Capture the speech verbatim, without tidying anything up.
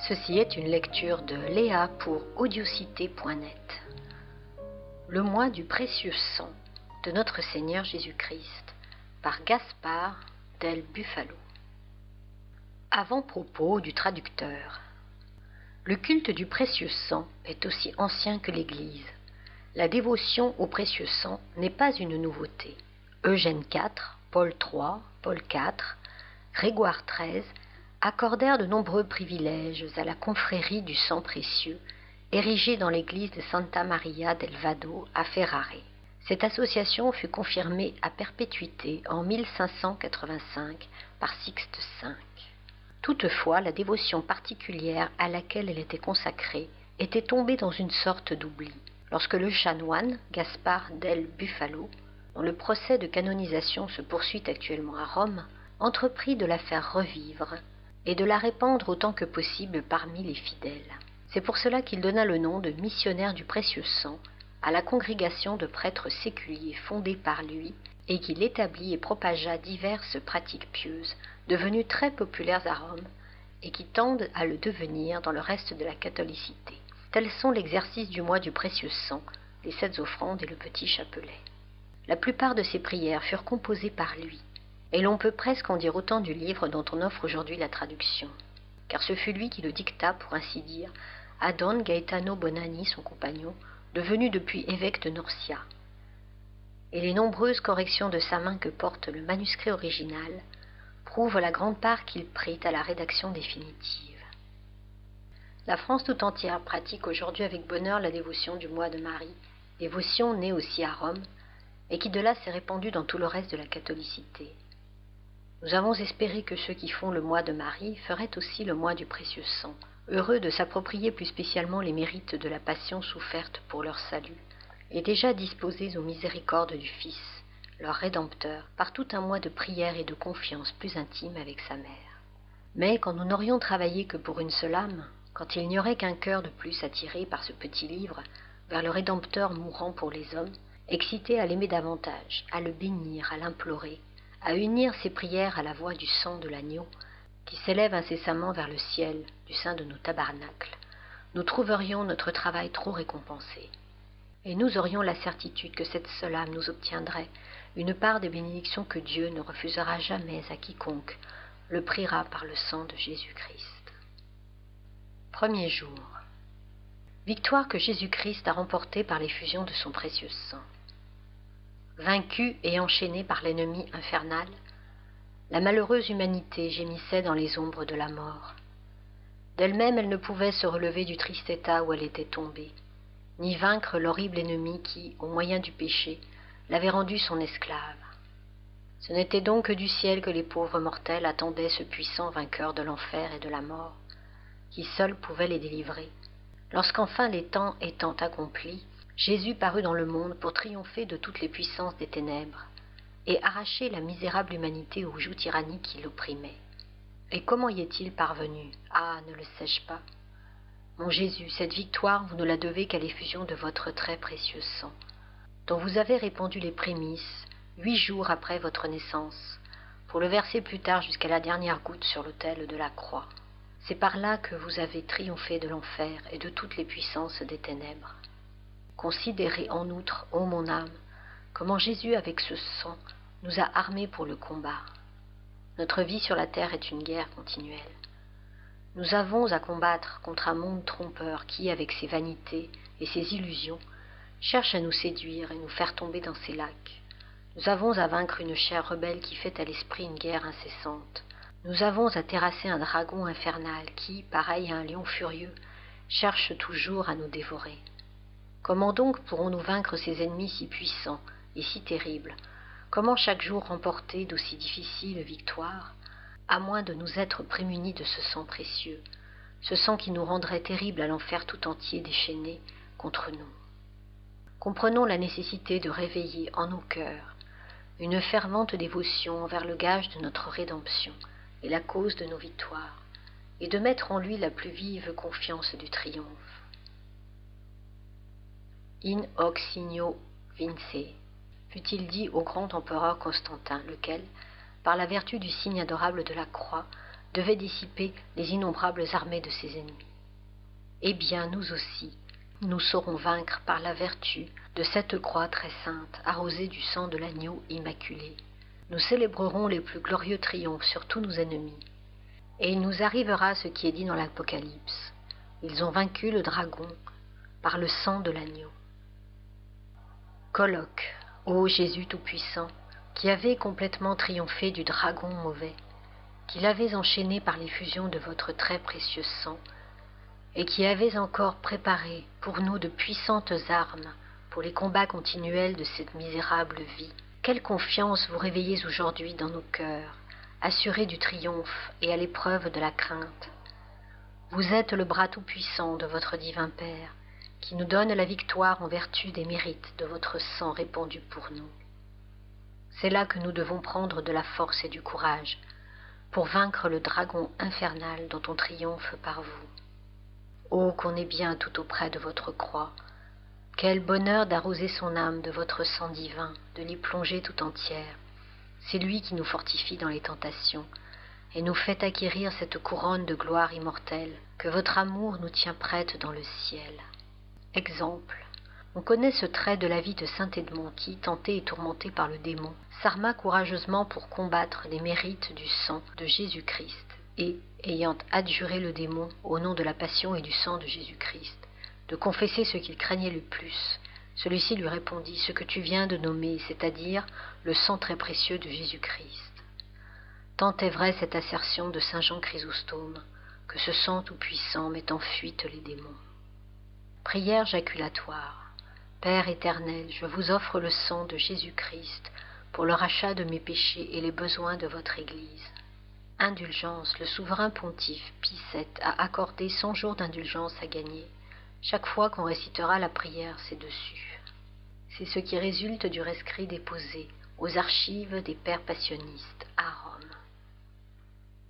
Ceci est une lecture de Léa pour audiocité point net. Le mois du précieux sang de notre Seigneur Jésus-Christ par Gaspard del Bufalo. Avant-propos du traducteur. Le culte du précieux sang est aussi ancien que l'Église. La dévotion au précieux sang n'est pas une nouveauté. Eugène quatre, Paul trois, Paul quatre, Grégoire treize accordèrent de nombreux privilèges à la confrérie du sang précieux, érigée dans l'église de Santa Maria del Vado à Ferrare. Cette association fut confirmée à perpétuité en mille cinq cent quatre-vingt-cinq par Sixte cinq. Toutefois, la dévotion particulière à laquelle elle était consacrée était tombée dans une sorte d'oubli, lorsque le chanoine Gaspard del Bufalo, dont le procès de canonisation se poursuit actuellement à Rome, entreprit de la faire revivre et de la répandre autant que possible parmi les fidèles. C'est pour cela qu'il donna le nom de missionnaire du précieux sang à la congrégation de prêtres séculiers fondée par lui et qu'il établit et propagea diverses pratiques pieuses devenues très populaires à Rome et qui tendent à le devenir dans le reste de la catholicité. Tels sont l'exercice du mois du précieux sang, les sept offrandes et le petit chapelet. La plupart de ces prières furent composées par lui, et l'on peut presque en dire autant du livre dont on offre aujourd'hui la traduction, car ce fut lui qui le dicta, pour ainsi dire, à Don Gaetano Bonanni, son compagnon, devenu depuis évêque de Norcia. Et les nombreuses corrections de sa main que porte le manuscrit original prouvent la grande part qu'il prit à la rédaction définitive. La France tout entière pratique aujourd'hui avec bonheur la dévotion du mois de Marie, dévotion née aussi à Rome, et qui de là s'est répandue dans tout le reste de la catholicité. Nous avons espéré que ceux qui font le mois de Marie feraient aussi le mois du précieux sang, heureux de s'approprier plus spécialement les mérites de la passion soufferte pour leur salut, et déjà disposés aux miséricordes du Fils, leur Rédempteur, par tout un mois de prière et de confiance plus intime avec sa mère. Mais quand nous n'aurions travaillé que pour une seule âme, quand il n'y aurait qu'un cœur de plus attiré par ce petit livre vers le Rédempteur mourant pour les hommes, excité à l'aimer davantage, à le bénir, à l'implorer, à unir ses prières à la voix du sang de l'agneau qui s'élève incessamment vers le ciel du sein de nos tabernacles, nous trouverions notre travail trop récompensé. Et nous aurions la certitude que cette seule âme nous obtiendrait une part des bénédictions que Dieu ne refusera jamais à quiconque le priera par le sang de Jésus-Christ. Premier jour. Victoire que Jésus-Christ a remportée par l'effusion de son précieux sang. Vaincue et enchaînée par l'ennemi infernal, la malheureuse humanité gémissait dans les ombres de la mort. D'elle-même, elle ne pouvait se relever du triste état où elle était tombée, ni vaincre l'horrible ennemi qui, au moyen du péché, l'avait rendue son esclave. Ce n'était donc que du ciel que les pauvres mortels attendaient ce puissant vainqueur de l'enfer et de la mort, qui seul pouvait les délivrer. Lorsqu'enfin les temps étant accomplis, Jésus parut dans le monde pour triompher de toutes les puissances des ténèbres et arracher la misérable humanité aux jougs tyranniques qui l'opprimaient. Et comment y est-il parvenu? Ah, ne le sais-je pas. Mon Jésus, cette victoire, vous ne la devez qu'à l'effusion de votre très précieux sang, dont vous avez répandu les prémices huit jours après votre naissance, pour le verser plus tard jusqu'à la dernière goutte sur l'autel de la croix. C'est par là que vous avez triomphé de l'enfer et de toutes les puissances des ténèbres. Considérez en outre, ô mon âme, comment Jésus avec ce sang nous a armés pour le combat. Notre vie sur la terre est une guerre continuelle. Nous avons à combattre contre un monde trompeur qui, avec ses vanités et ses illusions, cherche à nous séduire et nous faire tomber dans ses lacs. Nous avons à vaincre une chair rebelle qui fait à l'esprit une guerre incessante. Nous avons à terrasser un dragon infernal qui, pareil à un lion furieux, cherche toujours à nous dévorer. Comment donc pourrons-nous vaincre ces ennemis si puissants et si terribles? Comment chaque jour remporter d'aussi difficiles victoires, à moins de nous être prémunis de ce sang précieux, ce sang qui nous rendrait terribles à l'enfer tout entier déchaîné contre nous? Comprenons la nécessité de réveiller en nos cœurs une fervente dévotion envers le gage de notre rédemption et la cause de nos victoires, et de mettre en lui la plus vive confiance du triomphe. In hoc signo vince, fut-il dit au grand empereur Constantin, lequel, par la vertu du signe adorable de la croix, devait dissiper les innombrables armées de ses ennemis. Eh bien, nous aussi, nous saurons vaincre par la vertu de cette croix très sainte, arrosée du sang de l'agneau immaculé. Nous célébrerons les plus glorieux triomphes sur tous nos ennemis. Et il nous arrivera ce qui est dit dans l'Apocalypse. Ils ont vaincu le dragon par le sang de l'agneau. Colloque, ô Jésus Tout-Puissant, qui avez complètement triomphé du dragon mauvais, qui l'avez enchaîné par l'effusion de votre très précieux sang, et qui avez encore préparé pour nous de puissantes armes pour les combats continuels de cette misérable vie. Quelle confiance vous réveillez aujourd'hui dans nos cœurs, assurés du triomphe et à l'épreuve de la crainte. Vous êtes le bras tout-puissant de votre divin Père, qui nous donne la victoire en vertu des mérites de votre sang répandu pour nous. C'est là que nous devons prendre de la force et du courage, pour vaincre le dragon infernal dont on triomphe par vous. Oh, qu'on est bien tout auprès de votre croix! Quel bonheur d'arroser son âme de votre sang divin, de l'y plonger tout entière! C'est lui qui nous fortifie dans les tentations, et nous fait acquérir cette couronne de gloire immortelle que votre amour nous tient prête dans le ciel. Exemple. On connaît ce trait de la vie de saint Edmond qui, tenté et tourmenté par le démon, s'arma courageusement pour combattre les mérites du sang de Jésus-Christ, et, ayant adjuré le démon au nom de la passion et du sang de Jésus-Christ, de confesser ce qu'il craignait le plus, celui-ci lui répondit: « Ce que tu viens de nommer, c'est-à-dire le sang très précieux de Jésus-Christ. » Tant est vraie cette assertion de saint Jean Chrysostome, que ce sang tout-puissant met en fuite les démons. Prière jaculatoire. Père éternel, je vous offre le sang de Jésus-Christ pour le rachat de mes péchés et les besoins de votre Église. Indulgence. Le souverain pontife Pie sept a accordé cent jours d'indulgence à gagner chaque fois qu'on récitera la prière ci-dessus. C'est ce qui résulte du rescrit déposé aux archives des pères passionnistes